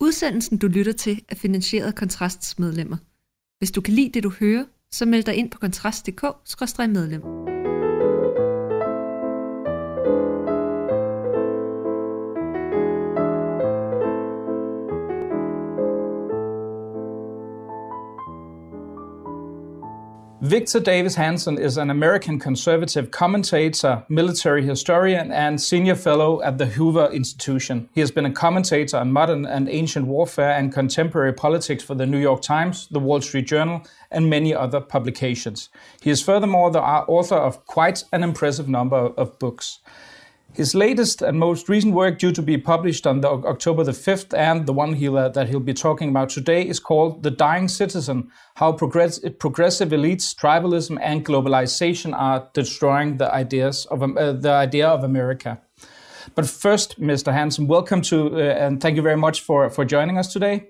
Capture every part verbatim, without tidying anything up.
Udsendelsen, du lytter til, er finansieret af Kontrasts medlemmer. Hvis du kan lide det, du hører, så meld dig ind på kontrast punktum d k skråstreg medlem. Victor Davis Hanson is an American conservative commentator, military historian, and senior fellow at the Hoover Institution. He has been a commentator on modern and ancient warfare and contemporary politics for the New York Times, the Wall Street Journal, and many other publications. He is furthermore the author of quite an impressive number of books. His latest and most recent work, due to be published on the October the fifth, and the one he'll, uh, that he'll be talking about today, is called The Dying Citizen: How Progress- Progressive Elites, Tribalism, and Globalization Are Destroying the Ideas of um, uh, the Idea of America. But first, Mister Hanson, welcome to, uh, and thank you very much for, for joining us today.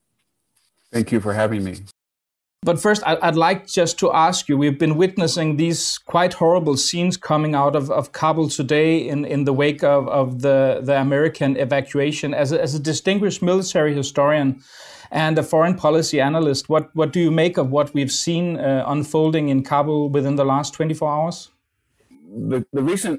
Thank you for having me. But first, I'd like just to ask you, we've been witnessing these quite horrible scenes coming out of, of Kabul today in, in the wake of, of the, the American evacuation. As a, as a distinguished military historian and a foreign policy analyst, what, what do you make of what we've seen uh, unfolding in Kabul within the last twenty-four hours? The, the recent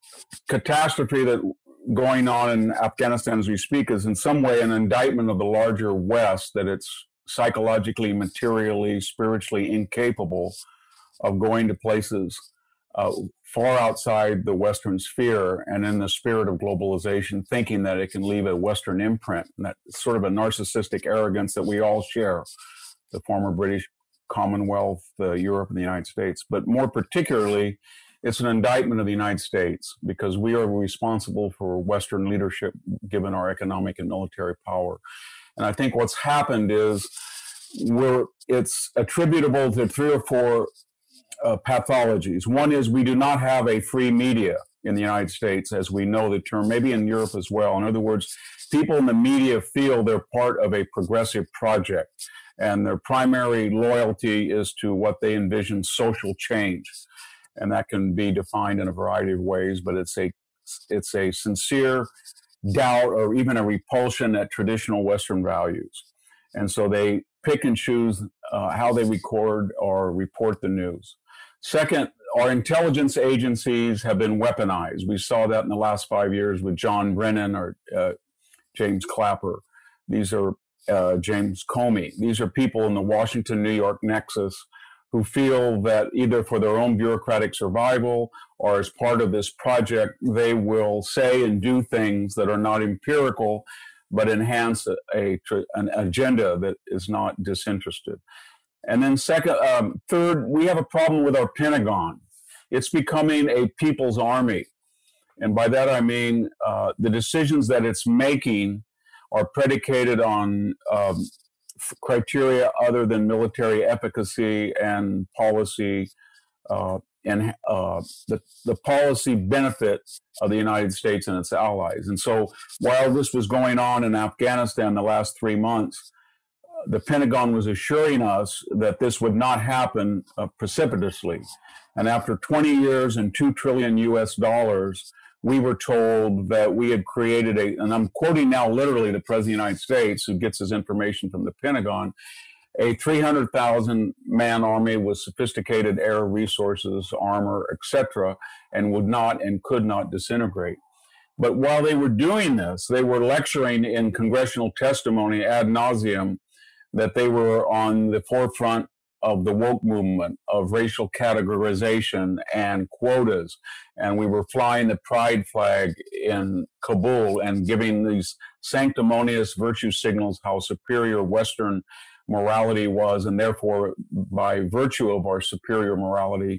catastrophe that going on in Afghanistan as we speak is in some way an indictment of the larger West, that it's psychologically, materially, spiritually incapable of going to places uh, far outside the Western sphere, and in the spirit of globalization, thinking that it can leave a Western imprint. And that's sort of a narcissistic arrogance that we all share, the former British Commonwealth, uh, Europe, and the United States. But more particularly, it's an indictment of the United States, because we are responsible for Western leadership given our economic and military power. And I think what's happened is we're, it's attributable to three or four uh, pathologies. One is we do not have a free media in the United States, as we know the term, maybe in Europe as well. In other words, people in the media feel they're part of a progressive project, and their primary loyalty is to what they envision social change. And that can be defined in a variety of ways, but it's a, it's a sincere doubt or even a repulsion at traditional Western values. And so they pick and choose uh, how they record or report the news. Second, our intelligence agencies have been weaponized. We saw that in the last five years with John Brennan or uh, James Clapper. These are uh, James Comey. These are people in the Washington-New York nexus who feel that either for their own bureaucratic survival or as part of this project, they will say and do things that are not empirical, but enhance a, a an agenda that is not disinterested. And then second, um, third, we have a problem with our Pentagon. It's becoming a people's army. And by that, I mean uh, the decisions that it's making are predicated on um, criteria other than military efficacy and policy uh, and uh, the, the policy benefit of the United States and its allies. And so while this was going on in Afghanistan the last three months, the Pentagon was assuring us that this would not happen uh, precipitously. And after twenty years and two trillion U S dollars, we were told that we had created a, and I'm quoting now literally the President of the United States, who gets his information from the Pentagon, a three hundred thousand man army with sophisticated air resources, armor, et cetera, and would not and could not disintegrate. But while they were doing this, they were lecturing in congressional testimony ad nauseum that they were on the forefront of the woke movement, of racial categorization and quotas. And we were flying the pride flag in Kabul and giving these sanctimonious virtue signals how superior Western morality was. And therefore, by virtue of our superior morality,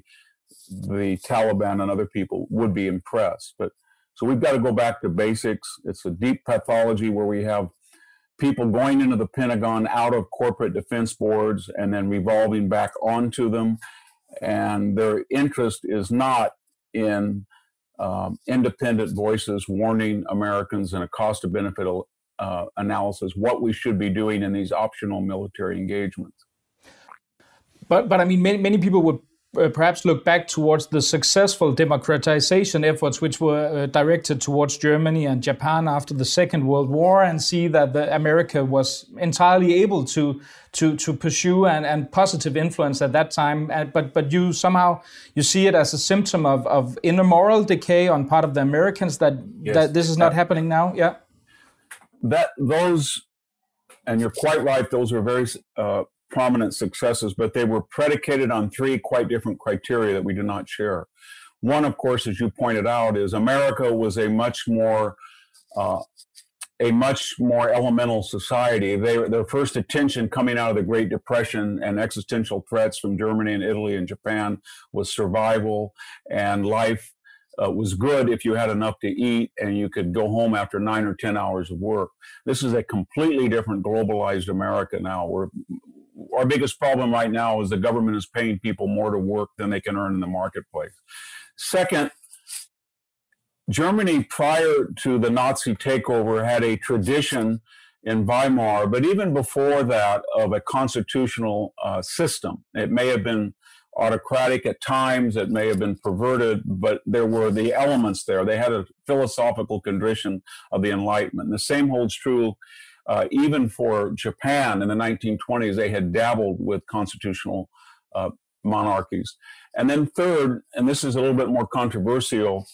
the Taliban and other people would be impressed. But so we've got to go back to basics. It's a deep pathology where we have people going into the Pentagon out of corporate defense boards and then revolving back onto them. And their interest is not in um, independent voices warning Americans in a cost of benefit uh, analysis what we should be doing in these optional military engagements. But, but I mean, many, many people would uh, perhaps look back towards the successful democratization efforts which were uh, directed towards Germany and Japan after the Second World War, and see that the America was entirely able to to to pursue and, and positive influence at that time. Uh, but but you somehow you see it as a symptom of, of inner moral decay on part of the Americans that yes. that this is not uh, happening now. Yeah, that those, and you're quite right. Those are very uh, prominent successes, but they were predicated on three quite different criteria that we do not share. One, of course, as you pointed out, is America was a much more uh, a much more elemental society. They, their first attention coming out of the Great Depression and existential threats from Germany and Italy and Japan was survival, and life uh, was good if you had enough to eat and you could go home after nine or ten hours of work. This is a completely different globalized America now. We're, our biggest problem right now is the government is paying people more to work than they can earn in the marketplace. Second, Germany, prior to the Nazi takeover, had a tradition in Weimar, but even before that, of a constitutional uh, system. It may have been autocratic at times, it may have been perverted, but there were the elements there. They had a philosophical condition of the Enlightenment. And the same holds true uh, even for Japan in the nineteen twenties. They had dabbled with constitutional uh, monarchies. And then third, and this is a little bit more controversial,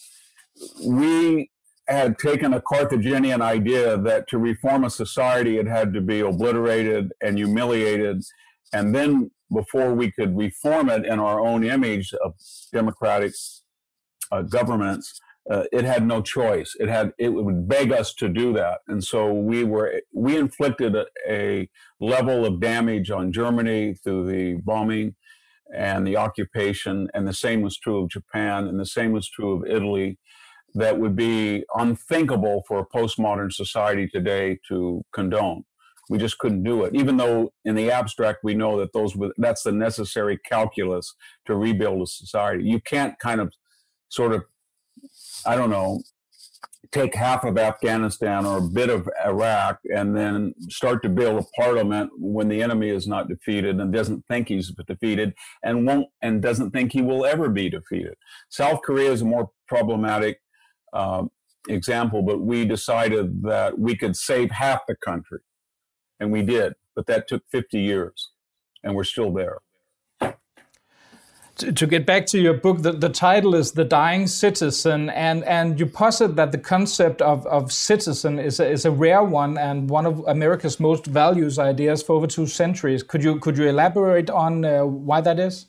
we had taken a Carthaginian idea that to reform a society, it had to be obliterated and humiliated. And then before we could reform it in our own image of democratic uh, governments, uh, it had no choice. It had, it would beg us to do that. And so we were, we inflicted a, a level of damage on Germany through the bombing and the occupation. And the same was true of Japan, and the same was true of Italy. That would be unthinkable for a postmodern society today to condone. We just couldn't do it, even though in the abstract we know that those that's the necessary calculus to rebuild a society. You can't kind of sort of, I don't know, take half of Afghanistan or a bit of Iraq and then start to build a parliament when the enemy is not defeated and doesn't think he's defeated and won't and doesn't think he will ever be defeated. South Korea is a more problematic Uh, example, but we decided that we could save half the country, and we did, but that took fifty years, and we're still there. To, to get back to your book, the, the title is The Dying Citizen, and, and you posit that the concept of, of citizen is a, is a rare one and one of America's most values ideas for over two centuries. Could you, could you elaborate on uh, why that is?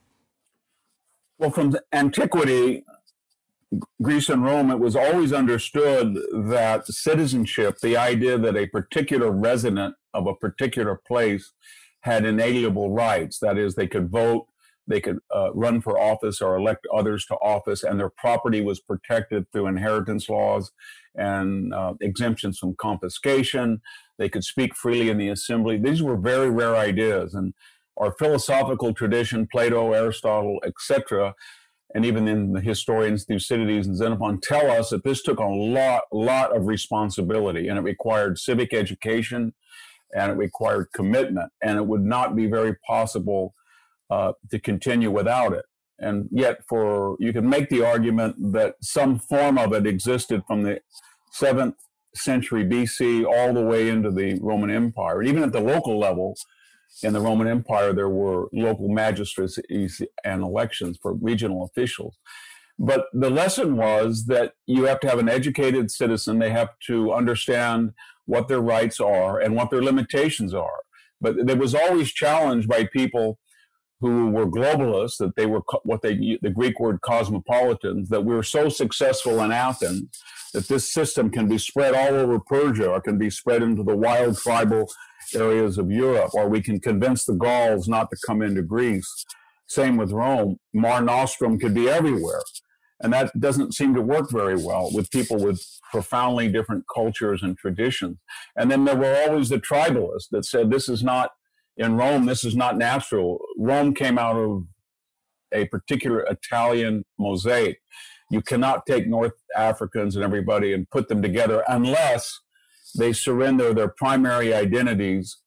Well, from antiquity, Greece and Rome, it was always understood that citizenship, the idea that a particular resident of a particular place had inalienable rights, that is, they could vote, they could uh, run for office or elect others to office, and their property was protected through inheritance laws and uh, exemptions from confiscation. They could speak freely in the assembly. These were very rare ideas, and our philosophical tradition, Plato, Aristotle, et cetera, and even in the historians Thucydides and Xenophon tell us that this took a lot, lot of responsibility, and it required civic education, and it required commitment, and it would not be very possible uh, to continue without it. And yet, for you can make the argument that some form of it existed from the seventh century B C all the way into the Roman Empire, and even at the local level. In the Roman Empire, there were local magistracies and elections for regional officials. But the lesson was that you have to have an educated citizen. They have to understand what their rights are and what their limitations are. But there was always challenged by people who were globalists, that they were what they, the Greek word cosmopolitans, that we were so successful in Athens that this system can be spread all over Persia or can be spread into the wild tribal areas of Europe, or we can convince the Gauls not to come into Greece. Same with Rome. Mare Nostrum could be everywhere. And that doesn't seem to work very well with people with profoundly different cultures and traditions. And then there were always the tribalists that said, this is not, in Rome, this is not natural. Rome came out of a particular Italian mosaic. You cannot take North Africans and everybody and put them together unless they surrender their primary identities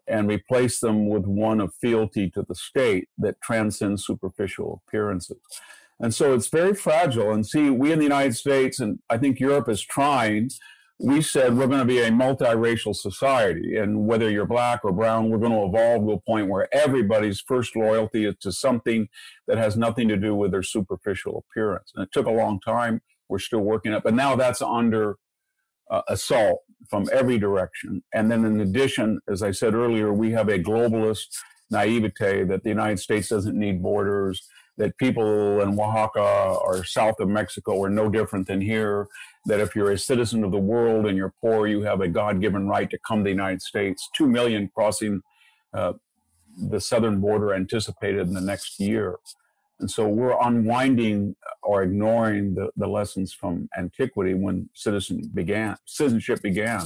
and replace them with one of fealty to the state that transcends superficial appearances. And so it's very fragile. And see, we in the United States, and I think Europe is trying, we said we're going to be a multiracial society. And whether you're black or brown, we're going to evolve to a point where everybody's first loyalty is to something that has nothing to do with their superficial appearance. And it took a long time. We're still working up. But now that's under uh, assault from every direction. And then in addition, as I said earlier, we have a globalist naivete that the United States doesn't need borders, that people in Oaxaca or south of Mexico are no different than here, that if you're a citizen of the world and you're poor, you have a God-given right to come to the United States. Two million crossing uh, the southern border anticipated in the next year. And so we're unwinding or ignoring the, the lessons from antiquity when citizen began, citizenship began.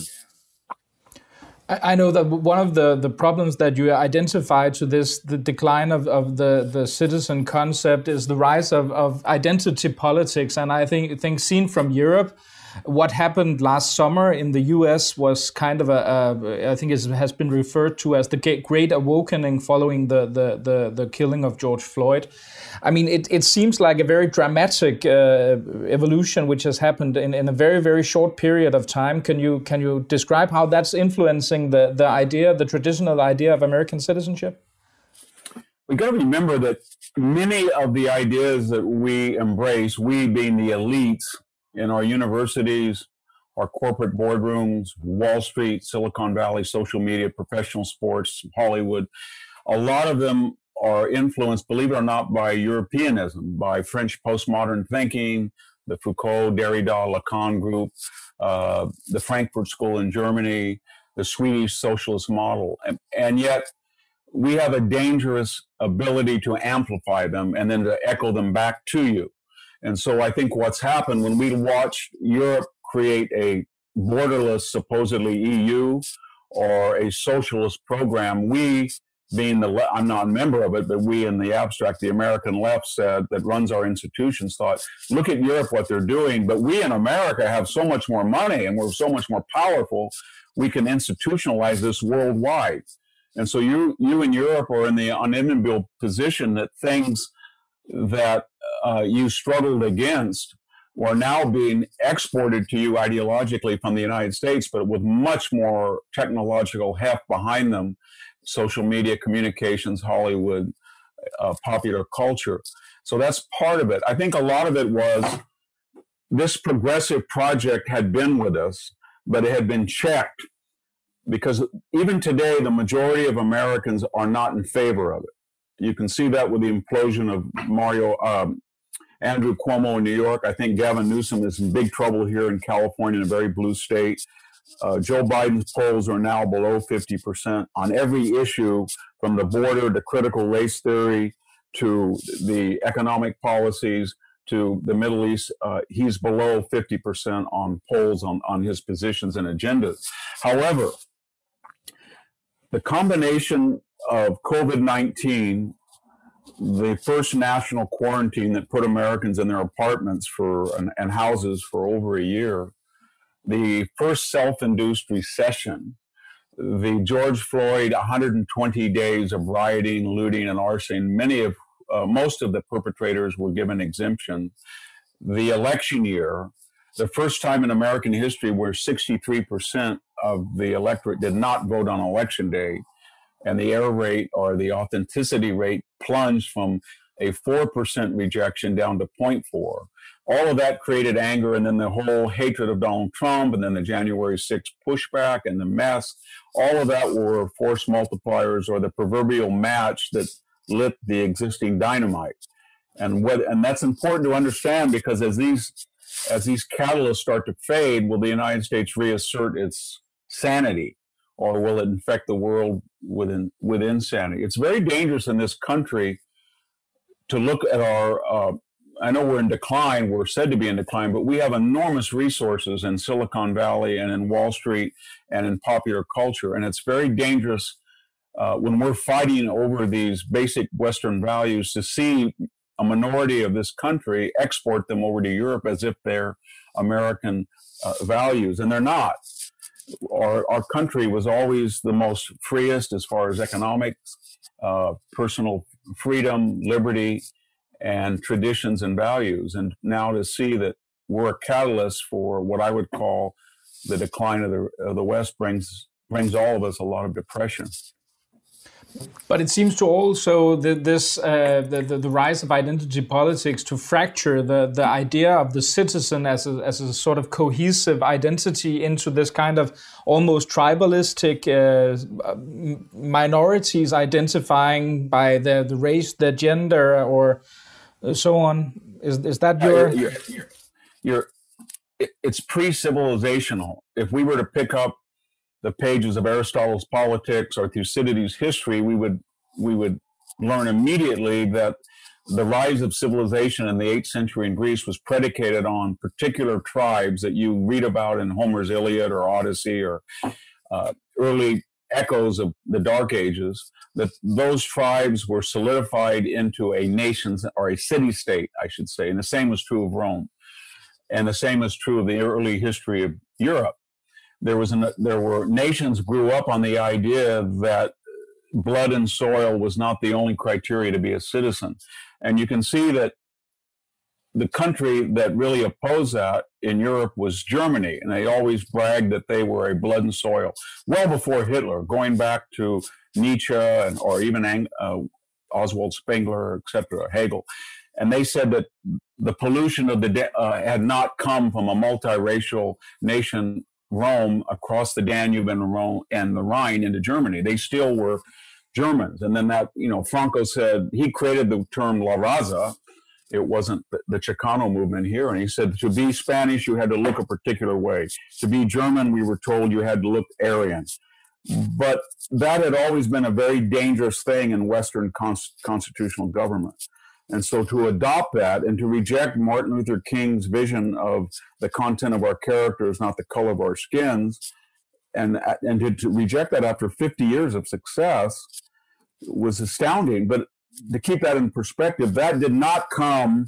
I know that one of the, the problems that you identify to this, the decline of, of the, the citizen concept, is the rise of, of identity politics. And I think, think seen from Europe, what happened last summer in the U S was kind of a, a I think it has been referred to as the Great Awakening following the, the, the, the killing of George Floyd. I mean, it, it seems like a very dramatic uh, evolution which has happened in, in a very, very short period of time. Can you can you describe how that's influencing the, the idea, the traditional idea of American citizenship? We got to remember that many of the ideas that we embrace, we being the elites in our universities, our corporate boardrooms, Wall Street, Silicon Valley, social media, professional sports, Hollywood, a lot of them are influenced, believe it or not, by Europeanism, by French postmodern thinking, the Foucault, Derrida, Lacan group, uh, the Frankfurt School in Germany, the Swedish socialist model. And, and yet we have a dangerous ability to amplify them and then to echo them back to you. And so I think what's happened when we watch Europe create a borderless, supposedly E U, or a socialist program, we, being the, le- I'm not a member of it, but we in the abstract, the American left said, that runs our institutions, thought, look at Europe, what they're doing, but we in America have so much more money and we're so much more powerful, we can institutionalize this worldwide. And so you, you in Europe are in the unenviable position that things that uh, you struggled against are now being exported to you ideologically from the United States, but with much more technological heft behind them, social media, communications, Hollywood, uh, popular culture. So that's part of it. I think a lot of it was this progressive project had been with us, but it had been checked because even today, the majority of Americans are not in favor of it. You can see that with the implosion of Mario, um, Andrew Cuomo in New York. I think Gavin Newsom is in big trouble here in California, in a very blue state. Uh, Joe Biden's polls are now below fifty percent on every issue, from the border to critical race theory to the economic policies to the Middle East. Uh, he's below fifty percent on polls on, on his positions and agendas. However, the combination of COVID nineteen, the first national quarantine that put Americans in their apartments for and, and houses for over a year, the first self-induced recession, the George Floyd one hundred twenty days of rioting, looting, and arson, many of, uh, most of the perpetrators were given exemption, the election year, the first time in American history where sixty-three percent of the electorate did not vote on election day, and the error rate or the authenticity rate plunged from a four percent rejection down to zero point four. All of that created anger, and then the whole hatred of Donald Trump, and then the January sixth pushback and the mess. All of that were force multipliers, or the proverbial match that lit the existing dynamite. And what, and that's important to understand, because as these as these catalysts start to fade, will the United States reassert its sanity, or will it infect the world with, with insanity? It's very dangerous in this country to look at our, uh, I know we're in decline, we're said to be in decline, but we have enormous resources in Silicon Valley and in Wall Street and in popular culture. And it's very dangerous uh, when we're fighting over these basic Western values to see a minority of this country export them over to Europe as if they're American uh, values, and they're not. our, our country was always the most freest as far as economic, uh, personal freedom, liberty, and traditions and values. And now to see that we're a catalyst for what I would call the decline of the, of the West brings brings all of us a lot of depression. But it seems to also the, this uh, the, the the rise of identity politics to fracture the the idea of the citizen as a, as a sort of cohesive identity into this kind of almost tribalistic uh, minorities identifying by the the race, their gender, or so on. Is is that your? Uh, you're, you're, you're, it's pre-civilizational. If we were to pick up the pages of Aristotle's Politics or Thucydides' history, we would we would learn immediately that the rise of civilization in the eighth century in Greece was predicated on particular tribes that you read about in Homer's Iliad or Odyssey or uh, early echoes of the Dark Ages, that those tribes were solidified into a nation or a city-state, I should say. And the same is true of Rome. And the same is true of the early history of Europe. There was an, there were nations grew up on the idea that blood and soil was not the only criteria to be a citizen. And you can see that the country that really opposed that in Europe was Germany. And they always bragged that they were a blood and soil, well before Hitler, going back to Nietzsche and, or even uh, Oswald Spengler, et cetera, Hegel. And they said that the pollution of the uh, had not come from a multiracial nation, Rome, across the Danube and Rome and the Rhine into Germany. They still were Germans. And then that, you know, Franco said he created the term La Raza. It wasn't the, the Chicano movement here. And he said to be Spanish, you had to look a particular way. To be German, we were told you had to look Aryan. But that had always been a very dangerous thing in Western cons- constitutional government. And so to adopt that and to reject Martin Luther King's vision of the content of our characters, not the color of our skins, and, and to, to reject that after fifty years of success was astounding. But to keep that in perspective, that did not come,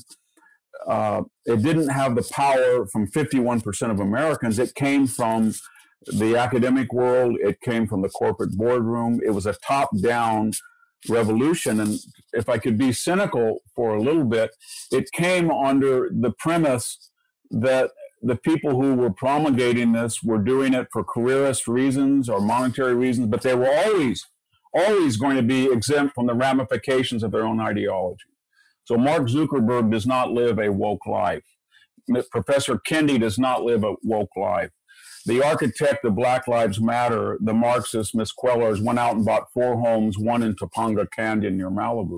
uh, it didn't have the power from fifty-one percent of Americans. It came from the academic world. It came from the corporate boardroom. It was a top-down revolution. And if I could be cynical for a little bit, it came under the premise that the people who were promulgating this were doing it for careerist reasons or monetary reasons, but they were always, always going to be exempt from the ramifications of their own ideology. So Mark Zuckerberg does not live a woke life. Professor Kendi does not live a woke life. The architect of Black Lives Matter, the Marxist Miss Quellers, went out and bought four homes, one in Topanga Canyon near Malibu.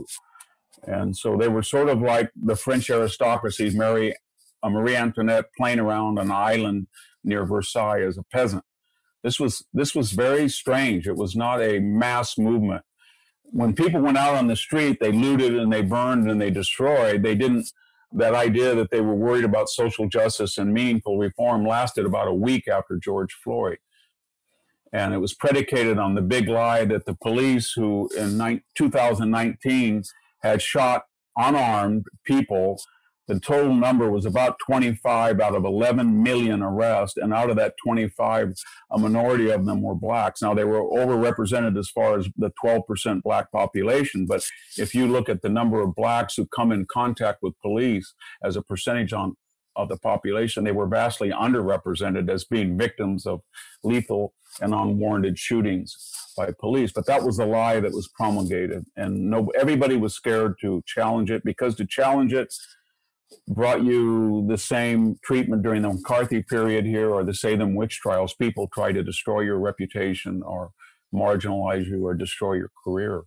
And so they were sort of like the French aristocracy, Mary, uh, Marie Antoinette playing around an island near Versailles as a peasant. This was, this was very strange. It was not a mass movement. When people went out on the street, they looted and they burned and they destroyed. They didn't, that idea that they were worried about social justice and meaningful reform lasted about a week after George Floyd. And it was predicated on the big lie that the police, who in two thousand nineteen had shot unarmed people, the total number was about twenty-five out of eleven million arrests. And out of that twenty-five, a minority of them were blacks. Now, they were overrepresented as far as the twelve percent black population. But if you look at the number of blacks who come in contact with police as a percentage on, of the population, they were vastly underrepresented as being victims of lethal and unwarranted shootings by police. But that was the lie that was promulgated. And no, everybody was scared to challenge it, because to challenge it brought you the same treatment during the McCarthy period here, or the Salem witch trials. People try to destroy your reputation or marginalize you or destroy your career.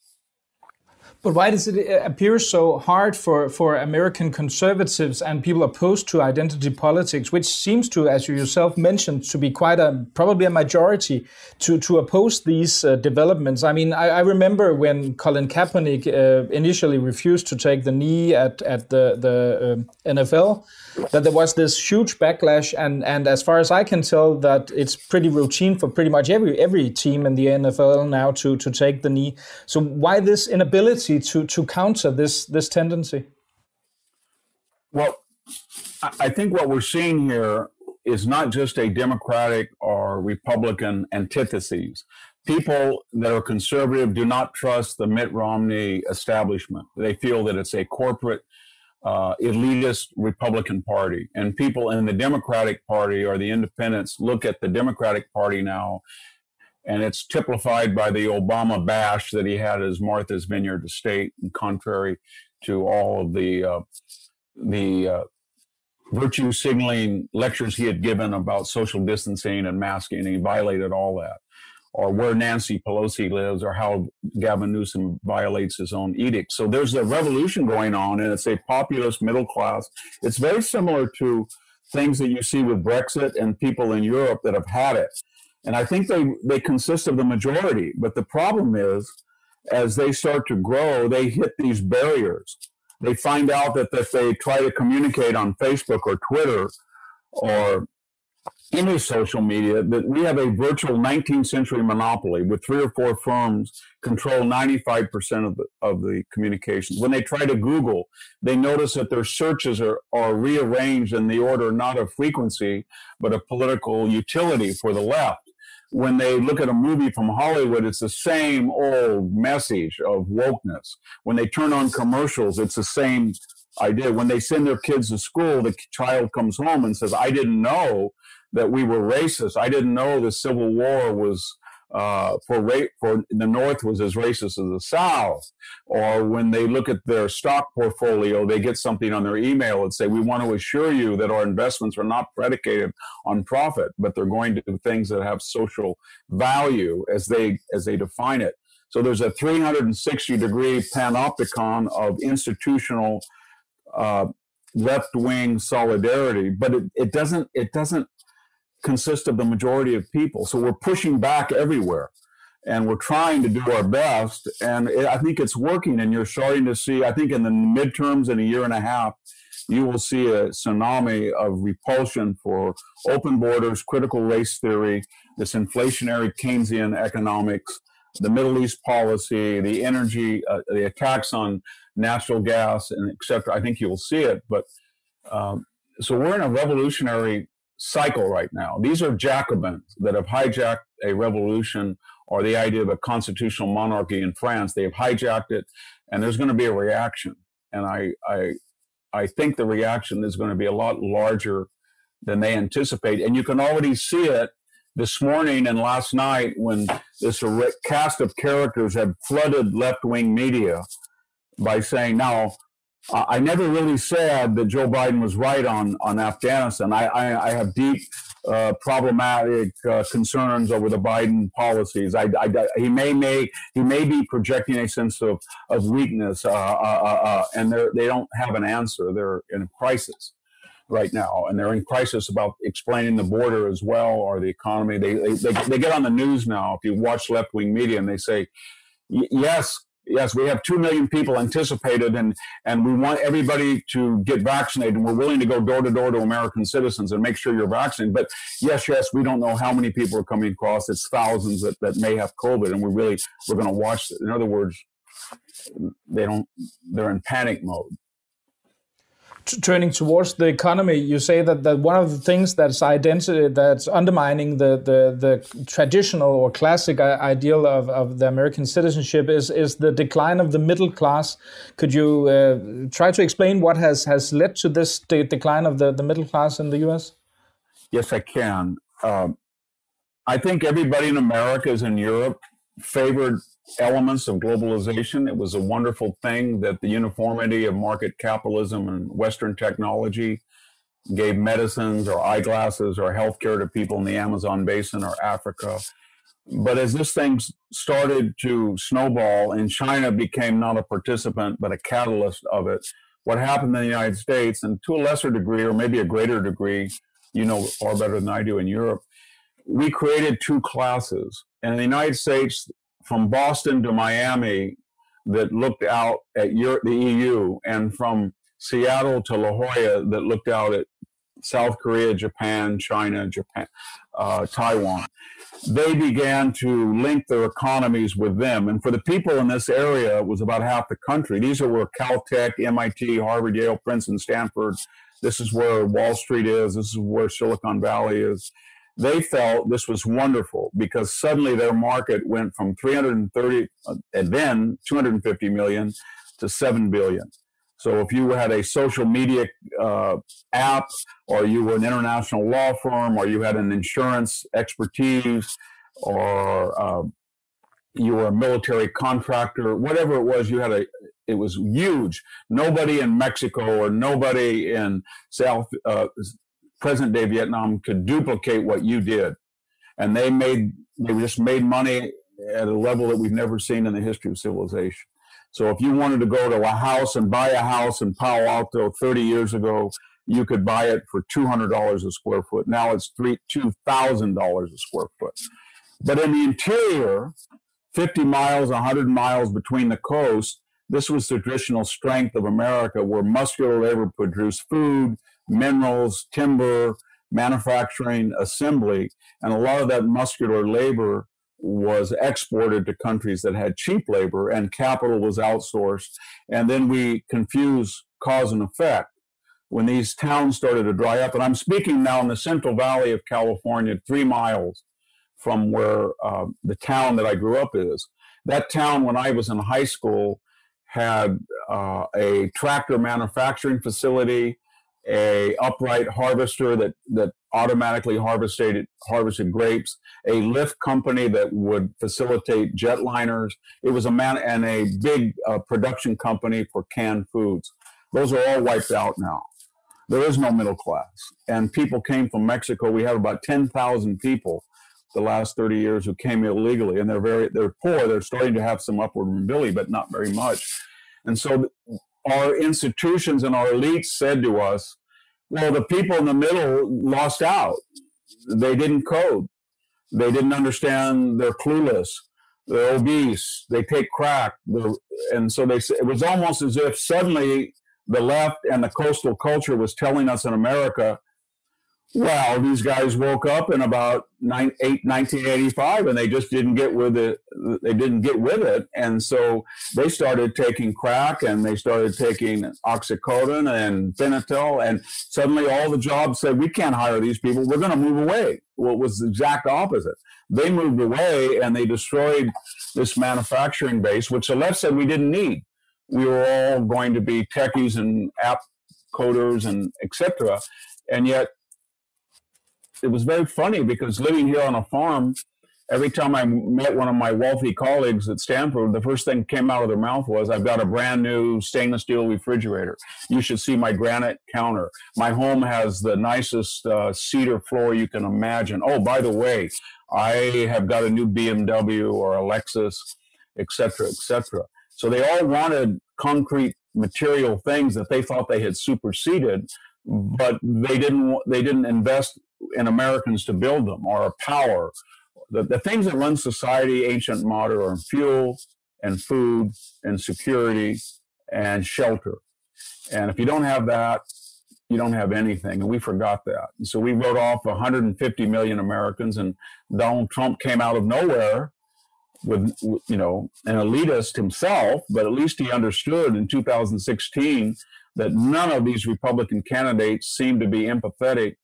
But why does it appear so hard for, for American conservatives and people opposed to identity politics, which seems to, as you yourself mentioned, to be quite a, probably a majority, to, to oppose these uh, developments? I mean, I, I remember when Colin Kaepernick uh, initially refused to take the knee at, at the, the uh, N F L, that there was this huge backlash. And, and as far as I can tell, that it's pretty routine for pretty much every, every team in the N F L now to, to take the knee. So why this inability to to counter this this tendency? Well, I think what we're seeing here is not just a Democratic or Republican antitheses. People that are conservative do not trust the Mitt Romney establishment. They feel that it's a corporate, uh, elitist Republican Party. And people in the Democratic Party or the independents look at the Democratic Party now, and it's typified by the Obama bash that he had as Martha's Vineyard estate, and contrary to all of the uh, the uh, virtue signaling lectures he had given about social distancing and masking, and he violated all that. Or where Nancy Pelosi lives, or how Gavin Newsom violates his own edict. So there's a revolution going on, and it's a populist middle class. It's very similar to things that you see with Brexit and people in Europe that have had it. And I think they, they consist of the majority. But the problem is, as they start to grow, they hit these barriers. They find out that if they try to communicate on Facebook or Twitter or any social media, that we have a virtual nineteenth century monopoly with three or four firms control ninety-five percent of the, of the communications. When they try to Google, they notice that their searches are, are rearranged in the order not of frequency, but of political utility for the left. When they look at a movie from Hollywood, it's the same old message of wokeness. When they turn on commercials, it's the same idea. When they send their kids to school, the child comes home and says, I didn't know that we were racist. I didn't know the Civil War was uh, for ra- for the North was as racist as the South. Or when they look at their stock portfolio, they get something on their email and say, we want to assure you that our investments are not predicated on profit, but they're going to do things that have social value as they as they define it. So there's a three hundred sixty degree panopticon of institutional uh, left-wing solidarity, but it, it doesn't it doesn't consist of the majority of people. So we're pushing back everywhere, and we're trying to do our best. And it, I think it's working. And you're starting to see, I think in the midterms in a year and a half, you will see a tsunami of repulsion for open borders, critical race theory, this inflationary Keynesian economics, the Middle East policy, the energy, uh, the attacks on natural gas, and et cetera. I think you will see it. But um, so we're in a revolutionary cycle right now. These are Jacobins that have hijacked a revolution, or the idea of a constitutional monarchy in France. They have hijacked it, and there's going to be a reaction. And I, I, I think the reaction is going to be a lot larger than they anticipate. And you can already see it this morning and last night when this cast of characters have flooded left-wing media by saying, now, Uh, I never really said that Joe Biden was right on, on Afghanistan. I, I, I have deep uh, problematic uh, concerns over the Biden policies. I, I, he may make he may be projecting a sense of of weakness, uh, uh, uh, and they they don't have an answer. They're in a crisis right now, and they're in crisis about explaining the border as well, or the economy. They they they, they get on the news now. If you watch left wing media, and they say, yes. Yes, we have two million people anticipated, and, and we want everybody to get vaccinated, and we're willing to go door to door to American citizens and make sure you're vaccinated. But yes, yes, we don't know how many people are coming across. It's thousands that, that may have COVID, and we really, we're going to watch it. In other words, they don't, they're in panic mode. Turning towards the economy, you say that, that one of the things that's identity that's undermining the, the, the traditional or classic ideal of, of the American citizenship is is the decline of the middle class. Could you uh, try to explain what has, has led to this de- decline of the, the middle class in the U S? Yes, I can. Um, I think everybody in America, as in Europe, favored elements of globalization. It was a wonderful thing that the uniformity of market capitalism and Western technology gave medicines or eyeglasses or healthcare to people in the Amazon basin or Africa. But as this thing started to snowball and China became not a participant but a catalyst of it, what happened in the United States, and to a lesser degree or maybe a greater degree, you know far better than I do, in Europe, we created two classes. And in the United States, from Boston to Miami, that looked out at Europe, the E U, and from Seattle to La Jolla, that looked out at South Korea, Japan, China, Japan, uh, Taiwan. They began to link their economies with them. And for the people in this area, it was about half the country. These are where Caltech, M I T, Harvard, Yale, Princeton, Stanford, This is where Wall Street is. This is where Silicon Valley is. They felt this was wonderful because suddenly their market went from three hundred thirty uh, and then two hundred fifty million to seven billion. So if you had a social media uh, app, or you were an international law firm, or you had an insurance expertise, or uh, you were a military contractor, whatever it was, you had a, it was huge. Nobody in Mexico or nobody in South, uh, present-day Vietnam could duplicate what you did. And they made, they just made money at a level that we've never seen in the history of civilization. So if you wanted to go to a house and buy a house in Palo Alto thirty years ago, you could buy it for two hundred dollars a square foot. Now it's two thousand dollars a square foot. But in the interior, fifty miles, one hundred miles between the coasts, this was the traditional strength of America, where muscular labor produced food, minerals, timber, manufacturing, assembly, and a lot of that muscular labor was exported to countries that had cheap labor, and capital was outsourced. And then we confuse cause and effect. When these towns started to dry up, and I'm speaking now in the Central Valley of California, three miles from where uh, the town that I grew up is. That town, when I was in high school, had uh, a tractor manufacturing facility, a upright harvester that, that automatically harvested, harvested grapes, a lift company that would facilitate jetliners. It was a man and a big uh, production company for canned foods. Those are all wiped out now. There is no middle class. And people came from Mexico. We have about ten thousand people the last thirty years who came illegally, and they're very, they're poor. They're starting to have some upward mobility, but not very much. And so our institutions and our elites said to us, well, the people in the middle lost out. They didn't code. They didn't understand. They're clueless. They're obese. They take crack. They're, and so they, it was almost as if suddenly the left and the coastal culture was telling us in America, well, these guys woke up in about nineteen eighty-five and they just didn't get with it. They didn't get with it. And so they started taking crack, and they started taking oxycodone and Benatel. And suddenly all the jobs said, we can't hire these people. We're going to move away. Well, it was the exact opposite. They moved away and they destroyed this manufacturing base, which the left said we didn't need. We were all going to be techies and app coders and et cetera. And yet, it was very funny because living here on a farm, every time I met one of my wealthy colleagues at Stanford, the first thing that came out of their mouth was, I've got a brand new stainless steel refrigerator. You should see my granite counter. My home has the nicest uh, cedar floor you can imagine. Oh, by the way, I have got a new B M W or a Lexus, et cetera, et cetera. So they all wanted concrete material things that they thought they had superseded, but they didn't, they didn't invest in Americans to build them, or power. The, the things that run society, ancient and modern, are fuel and food and security and shelter. And if you don't have that, you don't have anything. And we forgot that. And so we wrote off one hundred fifty million Americans, and Donald Trump came out of nowhere with, you know, an elitist himself, but at least he understood in two thousand sixteen that none of these Republican candidates seemed to be empathetic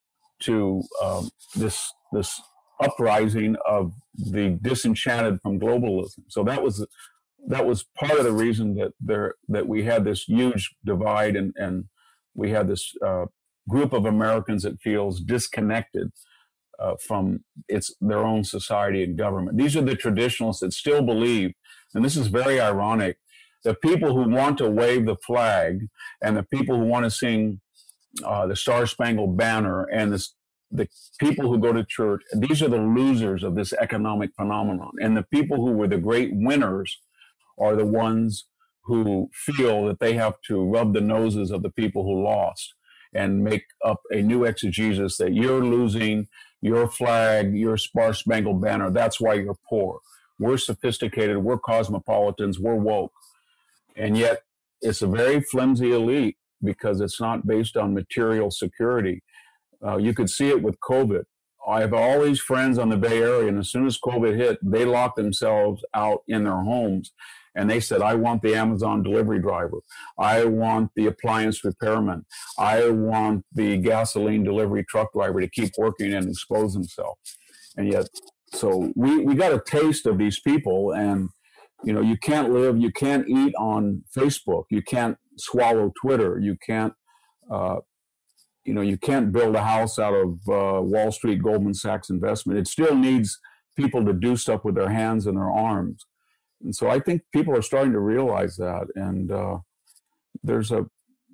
to um, this this uprising of the disenchanted from globalism. So that was that was part of the reason that there that we had this huge divide, and and we had this uh, group of Americans that feels disconnected uh, from its their own society and government. These are the traditionalists that still believe, and this is very ironic, the people who want to wave the flag and the people who want to sing Uh, the Star Spangled Banner, and this, the people who go to church, these are the losers of this economic phenomenon. And the people who were the great winners are the ones who feel that they have to rub the noses of the people who lost and make up a new exegesis that you're losing your flag, your Star Spangled Banner. That's why you're poor. We're sophisticated. We're cosmopolitans. We're woke. And yet it's a very flimsy elite, because it's not based on material security. Uh, you could see it with COVID. I have all these friends on the Bay Area, and as soon as COVID hit, they locked themselves out in their homes. And they said, I want the Amazon delivery driver. I want the appliance repairman. I want the gasoline delivery truck driver to keep working and expose themselves. And yet, so we, we got a taste of these people, and, you know, you can't live, you can't eat on Facebook. You can't swallow Twitter. You can't, uh, you know, you can't build a house out of uh, Wall Street, Goldman Sachs investment. It still needs people to do stuff with their hands and their arms. And so I think people are starting to realize that. And uh, there's a,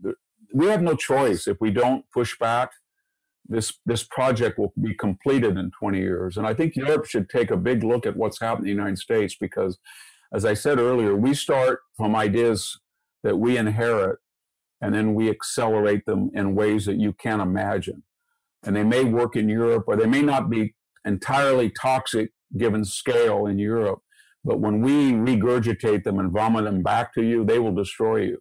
we have no choice. If we don't push back, this this project will be completed in twenty years. And I think Europe should take a big look at what's happening in the United States, because, as I said earlier, we start from ideas that we inherit, and then we accelerate them in ways that you can't imagine. And they may work in Europe, or they may not be entirely toxic given scale in Europe. But when we regurgitate them and vomit them back to you, they will destroy you.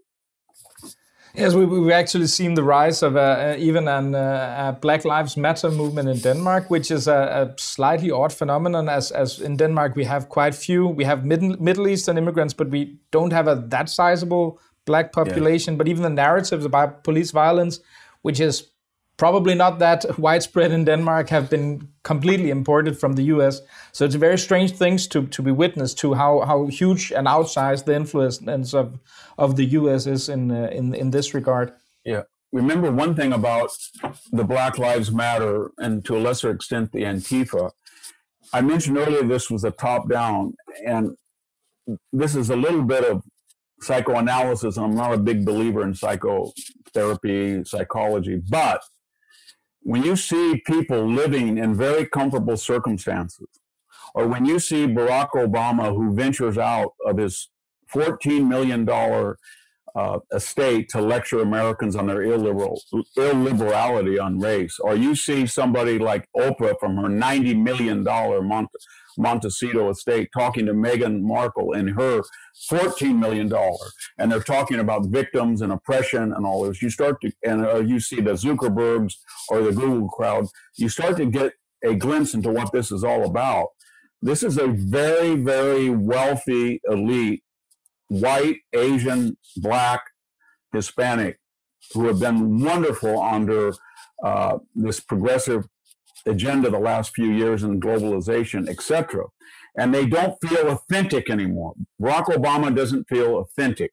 Yes, we, we've actually seen the rise of uh, even an uh, a Black Lives Matter movement in Denmark, which is a, a slightly odd phenomenon, as, as in Denmark we have quite few. We have Middle, Middle Eastern immigrants, but we don't have a that sizable black population. Yeah. But even the narratives about police violence, which is probably not that widespread in Denmark, have been completely imported from the U S. So it's very strange things to, to be witness to, how, how huge and outsized the influence of, of the U S is in, uh, in, in this regard. Yeah. Remember one thing about the Black Lives Matter, and to a lesser extent the Antifa. I mentioned earlier this was a top-down, and this is a little bit of psychoanalysis, and I'm not a big believer in psychotherapy, psychology, but when you see people living in very comfortable circumstances, or when you see Barack Obama, who ventures out of his fourteen million dollars uh, estate to lecture Americans on their illiberal, illiberality on race, or you see somebody like Oprah from her ninety million dollars Mont- Montecito estate talking to Meghan Markle in her fourteen million dollars, and they're talking about victims and oppression and all this. You start to, and uh, you see the Zuckerbergs or the Google crowd, you start to get a glimpse into what this is all about. This is a very, very wealthy elite, white, Asian, Black, Hispanic, who have been wonderful under uh, this progressive agenda the last few years in globalization, et cetera. And they don't feel authentic anymore. Barack Obama doesn't feel authentic.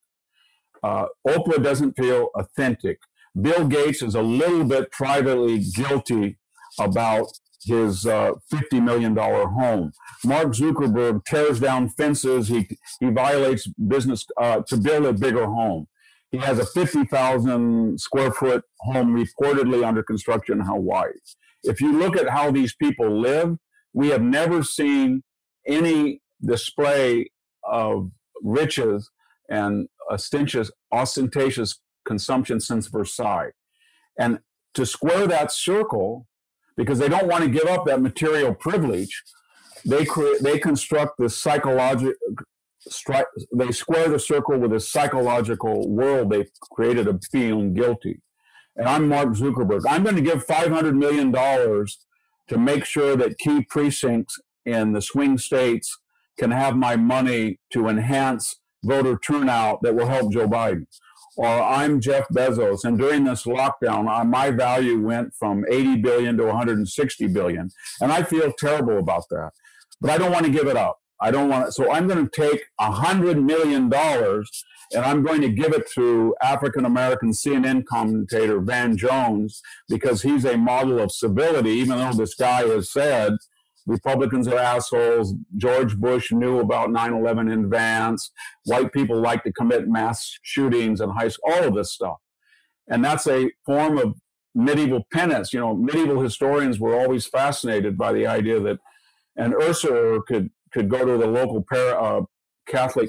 Uh, Oprah doesn't feel authentic. Bill Gates is a little bit privately guilty about his uh, fifty million dollars home. Mark Zuckerberg tears down fences. He, he violates business uh, to build a bigger home. He has a fifty thousand square foot home reportedly under construction in Hawaii. If you look at how these people live, we have never seen any display of riches and ostentatious, ostentatious consumption since Versailles. And to square that circle, because they don't want to give up that material privilege, they create, they construct this psychological, stri- they square the circle with a psychological world they've created of feeling guilty. And I'm Mark Zuckerberg. I'm going to give five hundred million dollars to make sure that key precincts in the swing states can have my money to enhance voter turnout that will help Joe Biden. Or I'm Jeff Bezos, and during this lockdown, my value went from eighty billion dollars to one hundred sixty billion dollars. And I feel terrible about that. But I don't want to give it up. I don't want to. So I'm going to take one hundred million dollars and I'm going to give it to African-American C N N commentator Van Jones, because he's a model of civility, even though this guy has said Republicans are assholes. George Bush knew about nine eleven in advance. White people like to commit mass shootings in high school, all of this stuff. And that's a form of medieval penance. You know, medieval historians were always fascinated by the idea that an usurer could, could go to the local para, uh, Catholic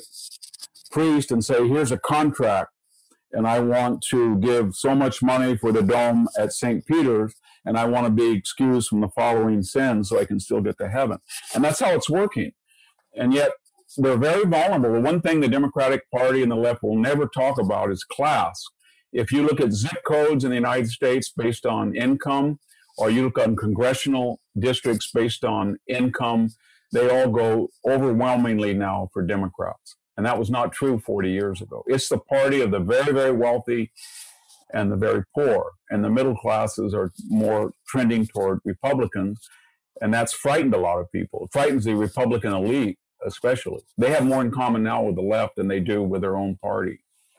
priest and say, here's a contract, and I want to give so much money for the dome at Saint Peter's, and I want to be excused from the following sins so I can still get to heaven. And that's how it's working. And yet they're very vulnerable. The one thing the Democratic Party and the left will never talk about is class. If you look at zip codes in the United States based on income, or you look on congressional districts based on income, they all go overwhelmingly now for Democrats. And that was not true forty years ago. It's the party of the very, very wealthy and the very poor. And the middle classes are more trending toward Republicans. And that's frightened a lot of people. It frightens the Republican elite, especially. They have more in common now with the left than they do with their own party.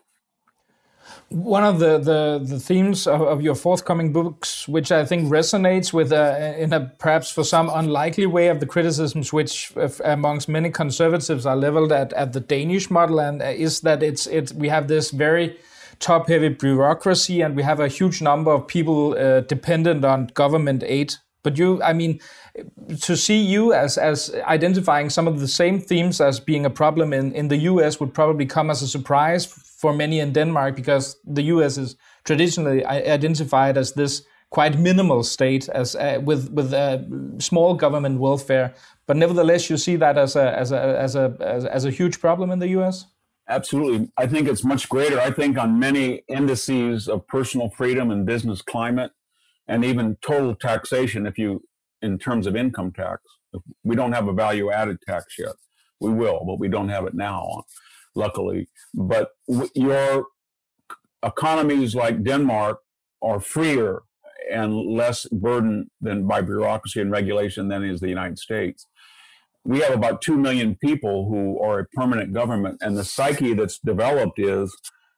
One of the, the, the themes of, of your forthcoming books, which I think resonates with, uh, in a perhaps for some unlikely way, of the criticisms which uh, amongst many conservatives are leveled at, at the Danish model, and uh, is that it's it's we have this very top-heavy bureaucracy, and we have a huge number of people uh, dependent on government aid. But you, I mean, to see you as as identifying some of the same themes as being a problem in, in the U S would probably come as a surprise for many in Denmark, because the U S is traditionally identified as this quite minimal state, as uh, with with uh, small government welfare. But nevertheless, you see that as a as a as a as, as a huge problem in the U S. Absolutely, I think it's much greater. I think on many indices of personal freedom and business climate, and even total taxation, if you, in terms of income tax, we don't have a value-added tax yet. We will, but we don't have it now, luckily. But your economies like Denmark are freer and less burdened than by bureaucracy and regulation than is the United States. We have about two million people who are a permanent government, and the psyche that's developed is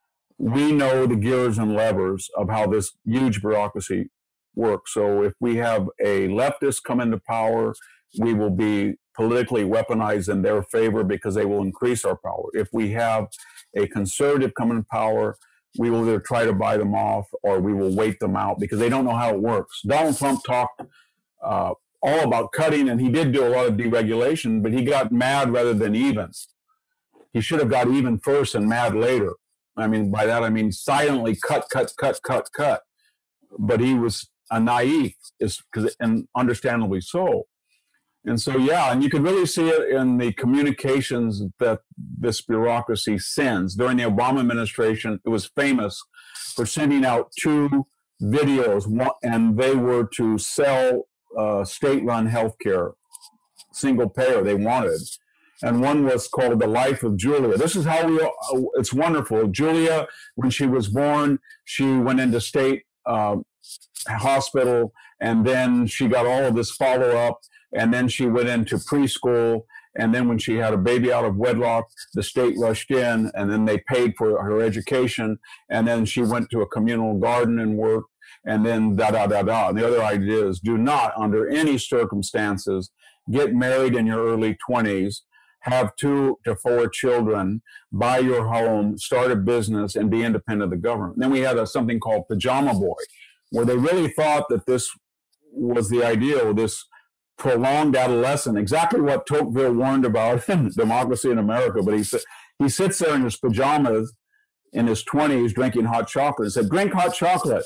we know the gears and levers of how this huge bureaucracy works. So if we have a leftist come into power, we will be politically weaponized in their favor because they will increase our power. If we have a conservative come into power, we will either try to buy them off or we will wait them out because they don't know how it works. Donald Trump talked uh, all about cutting, and he did do a lot of deregulation, but he got mad rather than even. He should have got even first and mad later. I mean, by that I mean silently cut, cut, cut, cut, cut. But he was a naive, is because, and understandably so. And so, yeah, and you could really see it in the communications that this bureaucracy sends. During the Obama administration, it was famous for sending out two videos, and they were to sell uh, state-run health care, single payer they wanted. And one was called The Life of Julia. This is how we, uh, it's wonderful. Julia, when she was born, she went into state uh, hospital, and then she got all of this follow-up, and then she went into preschool, and then when she had a baby out of wedlock, the state rushed in, and then they paid for her education, and then she went to a communal garden and worked, and then da-da-da-da. And the other idea is do not, under any circumstances, get married in your early twenties, have two to four children, buy your home, start a business, and be independent of the government. Then we had a, something called Pajama Boy, where they really thought that this was the ideal, this prolonged adolescent, exactly what Tocqueville warned about in Democracy in America. But he he sits there in his pajamas in his twenties drinking hot chocolate and said, drink hot chocolate,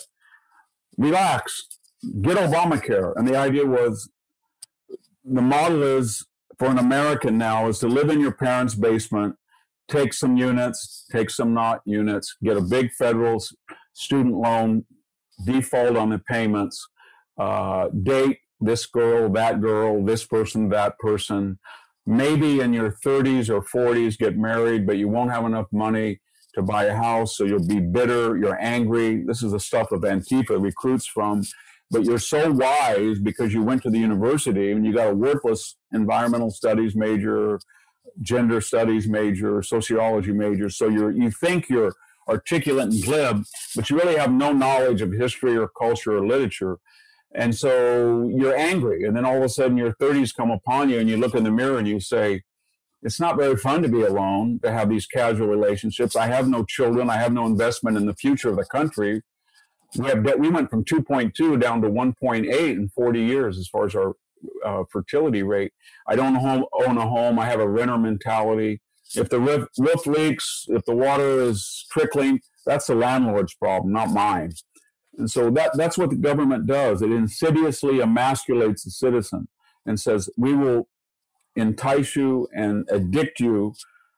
relax, get Obamacare. And the idea was, the model is for an American now is to live in your parents' basement, take some units, take some not units, get a big federal student loan, default on the payments, uh, date this girl, that girl, this person, that person. Maybe in your thirties or forties get married, but you won't have enough money to buy a house, so you'll be bitter, you're angry. This is the stuff of Antifa recruits from. But you're so wise because you went to the university and you got a worthless environmental studies major, gender studies major, sociology major. So you're, you think you're articulate and glib, but you really have no knowledge of history or culture or literature. And so you're angry. And then all of a sudden your thirties come upon you and you look in the mirror and you say, it's not very fun to be alone, to have these casual relationships. I have no children. I have no investment in the future of the country. We have we went from two point two down to one point eight in forty years as far as our uh, fertility rate. I don't home, own a home. I have a renter mentality. If the roof, roof leaks, if the water is trickling, that's the landlord's problem, not mine. And so that that's what the government does. It insidiously emasculates the citizen and says, we will entice you and addict you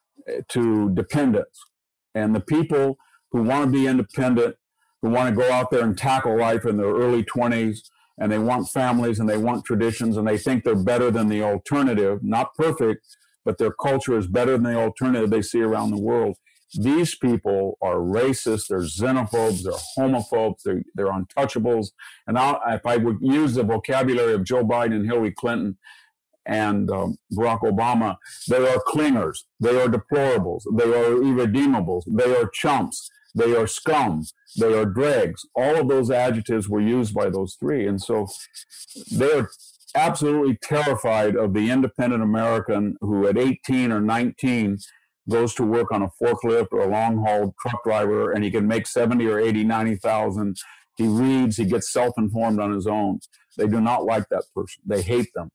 to dependence. And the people who want to be independent, who want to go out there and tackle life in their early twenties, and they want families and they want traditions and they think they're better than the alternative, not perfect, but their culture is better than the alternative they see around the world. These people are racist, they're xenophobes, they're homophobes, they're, they're untouchables. And I'll, if I would use the vocabulary of Joe Biden and Hillary Clinton and um, Barack Obama, they are clingers, they are deplorables, they are irredeemables, they are chumps, they are scum, they are dregs. All of those adjectives were used by those three. And so they're absolutely terrified of the independent American who at eighteen or nineteen goes to work on a forklift or a long-haul truck driver, and he can make seventy or eighty, ninety thousand. He reads, he gets self-informed on his own. They do not like that person. They hate them.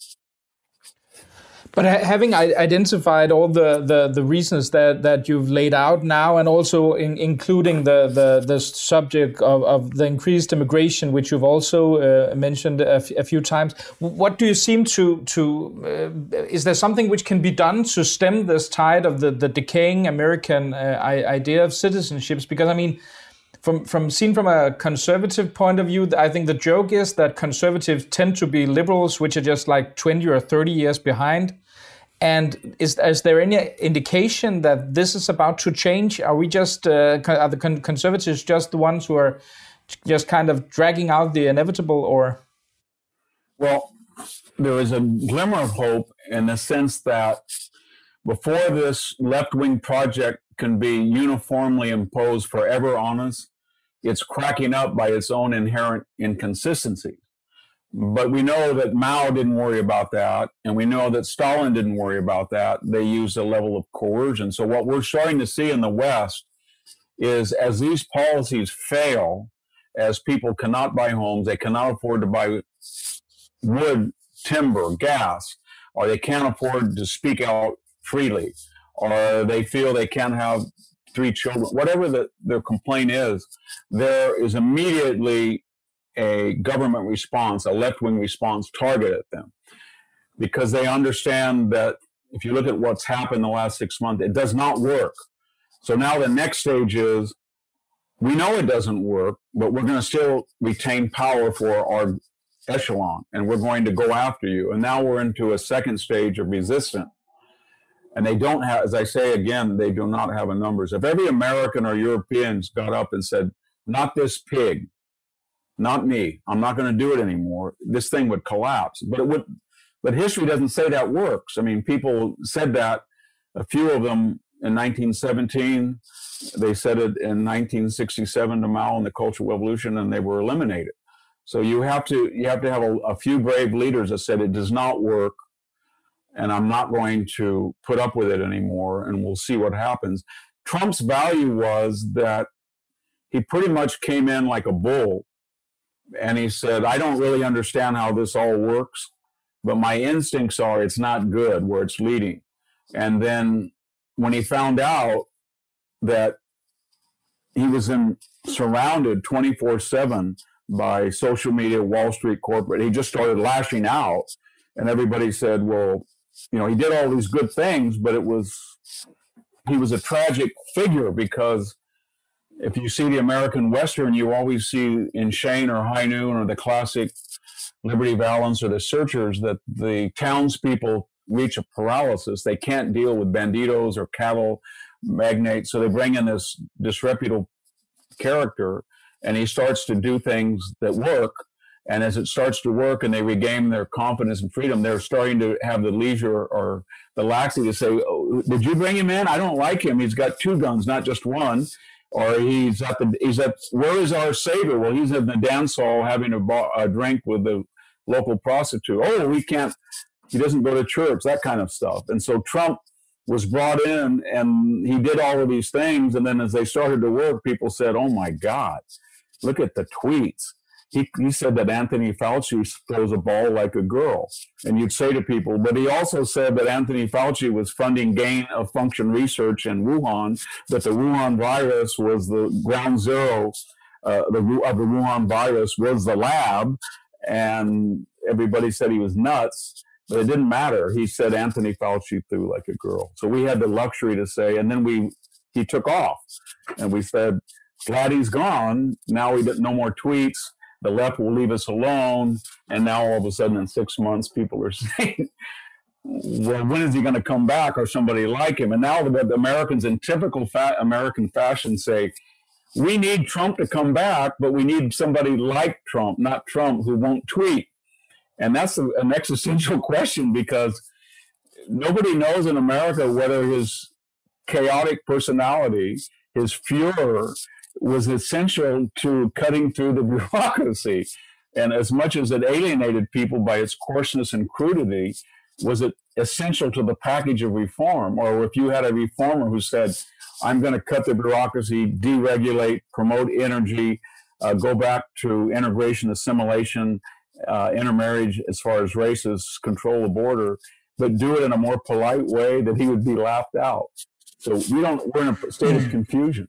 But having identified all the, the, the reasons that, that you've laid out now, and also in, including the, the, the subject of, of the increased immigration, which you've also uh, mentioned a, f- a few times, what do you seem to, to uh, is there something which can be done to stem this tide of the, the decaying American uh, idea of citizenships? Because, I mean, From from seen from a conservative point of view, I think the joke is that conservatives tend to be liberals, which are just like twenty or thirty years behind. And is is there any indication that this is about to change? Are we just uh, are the con- conservatives just the ones who are just kind of dragging out the inevitable? Or well, there is a glimmer of hope in the sense that before this left-wing project can be uniformly imposed forever on us, it's cracking up by its own inherent inconsistency. But we know that Mao didn't worry about that, and we know that Stalin didn't worry about that. They used a level of coercion. So what we're starting to see in the West is as these policies fail, as people cannot buy homes, they cannot afford to buy wood, timber, gas, or they can't afford to speak out freely, or they feel they can't have three children, whatever the, their complaint is, there is immediately a government response, a left-wing response targeted at them, because they understand that if you look at what's happened the last six months, it does not work. So now the next stage is, we know it doesn't work, but we're going to still retain power for our echelon, and we're going to go after you. And now we're into a second stage of resistance. And they don't have, as I say again, they do not have a numbers. If every American or Europeans got up and said, not this pig, not me, I'm not going to do it anymore, this thing would collapse. But it would, but history doesn't say that works. I mean, people said that, a few of them in nineteen seventeen, they said it in nineteen sixty-seven to Mao and the Cultural Revolution, and they were eliminated. So you have to, you have to have a, a few brave leaders that said it does not work, and I'm not going to put up with it anymore, and we'll see what happens. Trump's value was that he pretty much came in like a bull, and he said, I don't really understand how this all works, but my instincts are it's not good where it's leading. And then when he found out that he was in, surrounded twenty-four seven by social media, Wall Street, corporate, he just started lashing out, and everybody said, well, you know, he did all these good things, but it was, he was a tragic figure, because if you see the American Western, you always see in Shane or High Noon or the classic Liberty Valance or the Searchers that the townspeople reach a paralysis. They can't deal with banditos or cattle magnates, so they bring in this disreputable character, and he starts to do things that work. And as it starts to work and they regain their confidence and freedom, they're starting to have the leisure or the laxity to say, oh, did you bring him in? I don't like him. He's got two guns, not just one. Or he's at the, he's at, where is our savior? Well, he's in the dance hall having a, bar, a drink with the local prostitute. Oh, we can't, he doesn't go to church, that kind of stuff. And so Trump was brought in and he did all of these things. And then as they started to work, people said, oh my God, look at the tweets. He, he said that Anthony Fauci throws a ball like a girl. And you'd say to people, but he also said that Anthony Fauci was funding gain of function research in Wuhan, that the Wuhan virus was the ground zero uh, the, of the Wuhan virus was the lab. And everybody said he was nuts, but it didn't matter. He said Anthony Fauci threw like a girl. So we had the luxury to say, and then we he took off. And we said, glad he's gone. Now we didn't, no more tweets. the left will leave us alone. And now all of a sudden in six months, people are saying, well, when is he going to come back, or somebody like him? And now the, the Americans in typical fa- American fashion say, we need Trump to come back, but we need somebody like Trump, not Trump, who won't tweet. And that's a, an existential question, because nobody knows in America whether his chaotic personality, his furor, was essential to cutting through the bureaucracy. And as much as it alienated people by its coarseness and crudity, was it essential to the package of reform? Or if you had a reformer who said, I'm going to cut the bureaucracy, deregulate, promote energy, uh, go back to integration, assimilation, uh, intermarriage as far as races, control the border, but do it in a more polite way, that he would be laughed out. So we don't, we're in a state of confusion.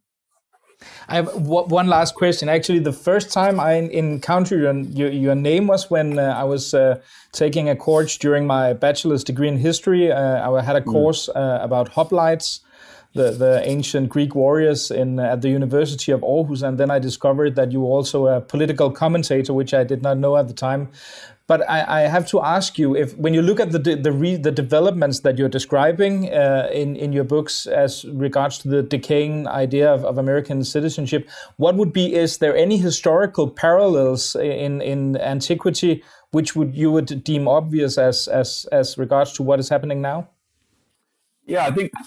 I have w- one last question. Actually, the first time I encountered your, your, your name was when uh, I was uh, taking a course during my bachelor's degree in history. Uh, I had a course uh, about hoplites, the, the ancient Greek warriors in uh, at the University of Aarhus, and then I discovered that you were also a political commentator, which I did not know at the time. But I, I have to ask you, if when you look at the the re, the developments that you're describing uh, in in your books as regards to the decaying idea of, of American citizenship, what would be, is there any historical parallels in in antiquity which would you would deem obvious as as as regards to what is happening now? Yeah, I think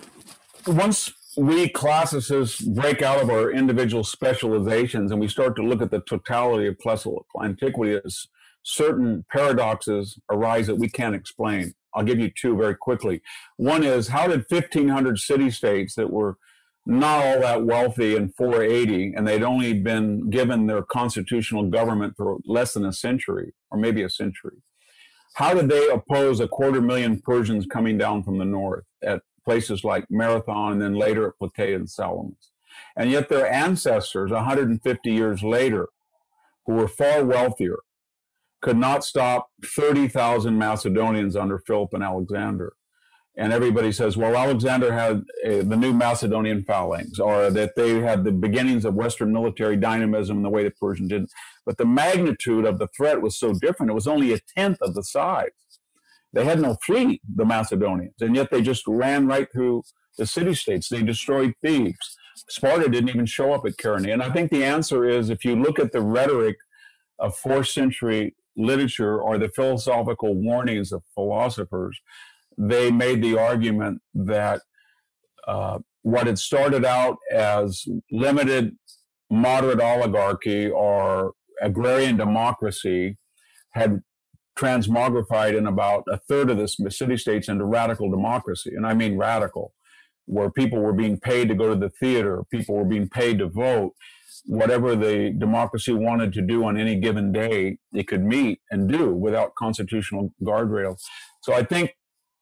once we classicists break out of our individual specializations and we start to look at the totality of classical antiquity, as certain paradoxes arise that we can't explain. I'll give you two very quickly. One is, how did fifteen hundred city-states that were not all that wealthy in four eighty, and they'd only been given their constitutional government for less than a century, or maybe a century, how did they oppose a quarter million Persians coming down from the north at places like Marathon and then later at Plataea and Salamis? And yet their ancestors, one hundred fifty years later, who were far wealthier, could not stop thirty thousand Macedonians under Philip and Alexander. And everybody says, well, Alexander had uh, the new Macedonian phalanx, or that they had the beginnings of Western military dynamism in the way the Persians did. But the magnitude of the threat was so different. It was only a tenth of the size. They had no fleet, the Macedonians, and yet they just ran right through the city-states. They destroyed Thebes. Sparta didn't even show up at Chaeronea. And I think the answer is, if you look at the rhetoric of fourth century literature or the philosophical warnings of philosophers, they made the argument that uh, what had started out as limited moderate oligarchy or agrarian democracy had transmogrified in about a third of the city-states into radical democracy. And I mean radical, where people were being paid to go to the theater, people were being paid to vote. Whatever the democracy wanted to do on any given day, it could meet and do without constitutional guardrails. So I think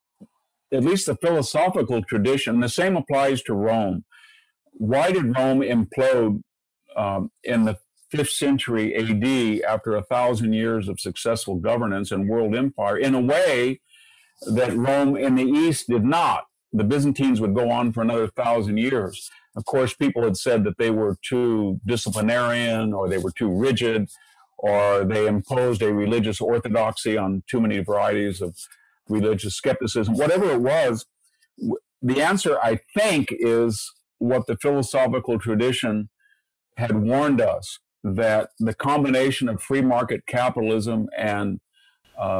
at least the philosophical tradition, the same applies to Rome. Why did Rome implode um, in the fifth century A D after a thousand years of successful governance and world empire in a way that Rome in the East did not? The Byzantines would go on for another thousand years. Of course, people had said that they were too disciplinarian, or they were too rigid, or they imposed a religious orthodoxy on too many varieties of religious skepticism. Whatever it was, the answer, I think, is what the philosophical tradition had warned us, that the combination of free market capitalism and uh,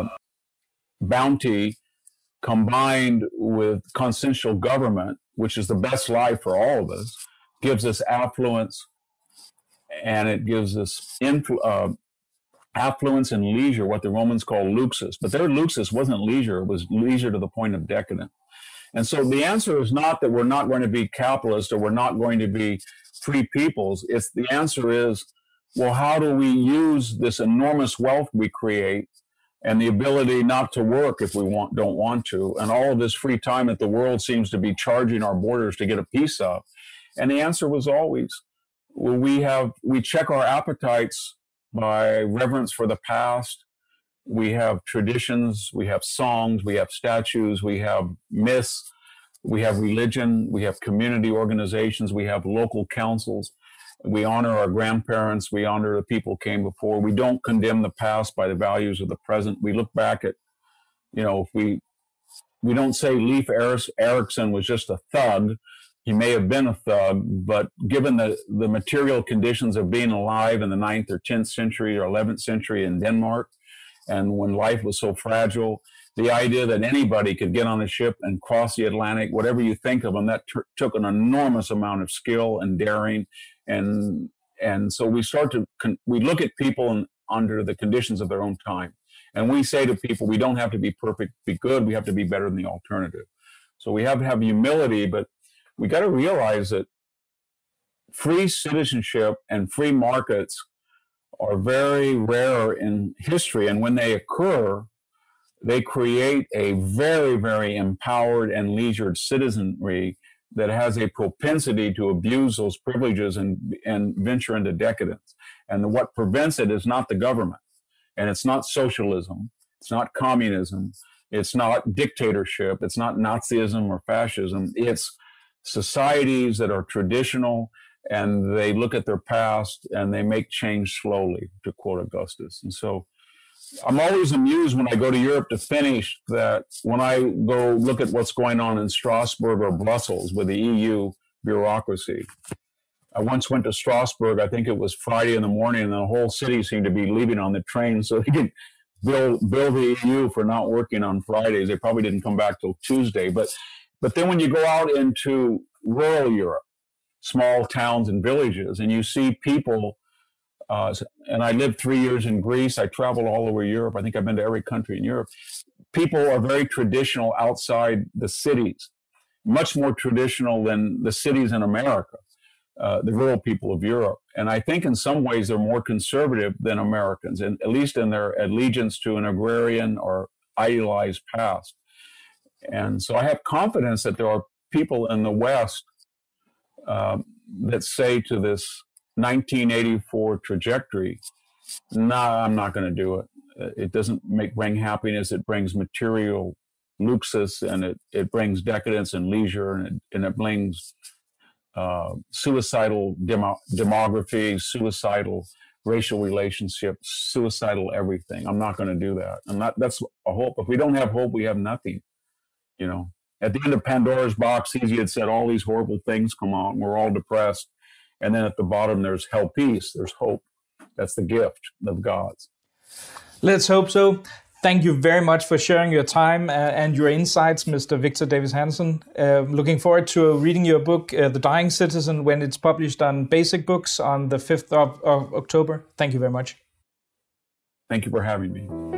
bounty combined with consensual government, which is the best life for all of us, gives us affluence, and it gives us influ- uh, affluence and leisure, what the Romans call luxus. But their luxus wasn't leisure, it was leisure to the point of decadence. And so the answer is not that we're not going to be capitalist or we're not going to be free peoples. It's the answer is, well, how do we use this enormous wealth we create and the ability not to work if we want, don't want to, and all of this free time that the world seems to be charging our borders to get a piece of? And the answer was always, well, we have, we check our appetites by reverence for the past. We have traditions, we have songs, we have statues, we have myths, we have religion, we have community organizations, we have local councils. We honor our grandparents. We honor the people who came before. We don't condemn the past by the values of the present. We look back at, you know, if we we don't say Leif Erikson was just a thug. He may have been a thug, but given the, the material conditions of being alive in the ninth or tenth century or eleventh century in Denmark, and when life was so fragile, the idea that anybody could get on a ship and cross the Atlantic, whatever you think of them, that t- took an enormous amount of skill and daring. And and so we start to, con- we look at people in, under the conditions of their own time. And we say to people, we don't have to be perfect, be good, we have to be better than the alternative. So we have to have humility, but we got to realize that free citizenship and free markets are very rare in history. And when they occur, they create a very, very empowered and leisured citizenry that has a propensity to abuse those privileges and, and venture into decadence. And what prevents it is not the government. And it's not socialism. It's not communism. It's not dictatorship. It's not Nazism or fascism. It's societies that are traditional, and they look at their past and they make change slowly, to quote Augustus. And so I'm always amused when I go to Europe to finish that when I go look at what's going on in Strasbourg or Brussels with the E U bureaucracy. I once went to Strasbourg, I think it was Friday in the morning, and the whole city seemed to be leaving on the train so they could bill, bill the E U for not working on Fridays. They probably didn't come back till Tuesday. But, but then when you go out into rural Europe, small towns and villages, and you see people, uh, and I lived three years in Greece, I traveled all over Europe, I think I've been to every country in Europe. People are very traditional outside the cities, much more traditional than the cities in America. Uh, the rural people of Europe. And I think in some ways they're more conservative than Americans, and at least in their allegiance to an agrarian or idealized past. And so I have confidence that there are people in the West uh, that say to this nineteen eighty-four trajectory, nah, I'm not going to do it. It doesn't make bring happiness. It brings material luxus, and it, it brings decadence and leisure, and it, and it brings Uh, suicidal demo- demography, suicidal racial relationships, suicidal everything. I'm not going to do that. And that, that's a hope. If we don't have hope, we have nothing. You know, at the end of Pandora's box, Easy had said all these horrible things come out, and we're all depressed. And then at the bottom, there's hell peace. There's hope. That's the gift of God's. Let's hope so. Thank you very much for sharing your time uh, and your insights, Mister Victor Davis Hanson. Uh, looking forward to reading your book, uh, The Dying Citizen, when it's published on Basic Books on the fifth of, of October. Thank you very much. Thank you for having me.